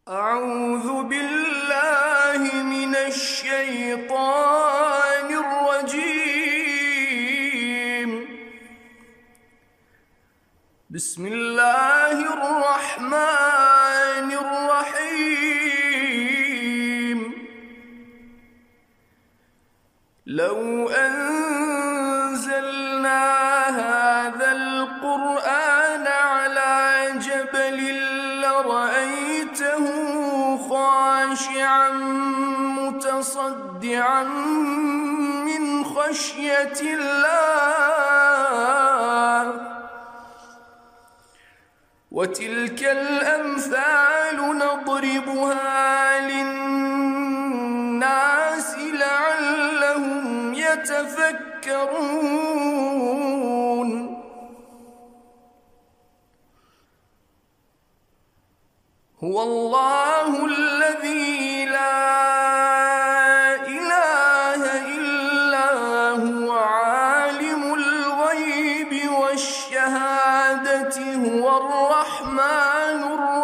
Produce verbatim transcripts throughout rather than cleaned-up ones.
أعوذ بالله من الشيطان الرجيم. بسم الله الرحمن الرحيم. لو أنزلنا هذا القرآن على جبل لرأيته خاشعا متصدعا من خشية الله. وتلك الأمثال نضربها للناس لعلهم يتفكرون. هو الله الذي لا إله إلا هو عالم الغيب والشهادة هو الرحمن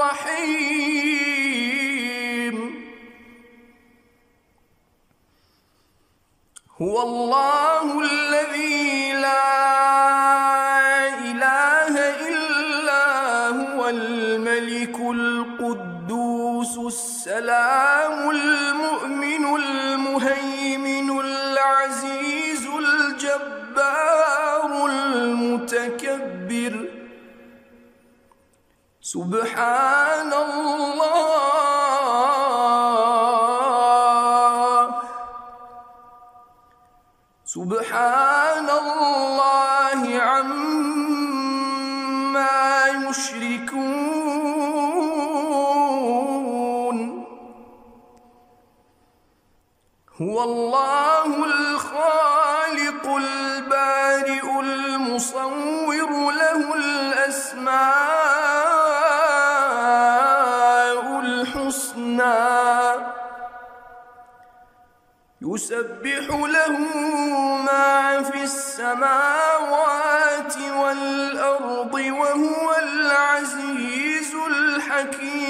الرحيم. هو الله الذي لا إله إلا هو الملك القدوس السلام المؤمن المهيمن العزيز الجبار المتكبر. سبحان الله سبحان الله عما يشركون. هو الله الخالق البارئ المصور له الأسماء الحسنى. يسبح له ما في السماوات والأرض وهو العزيز الحكيم.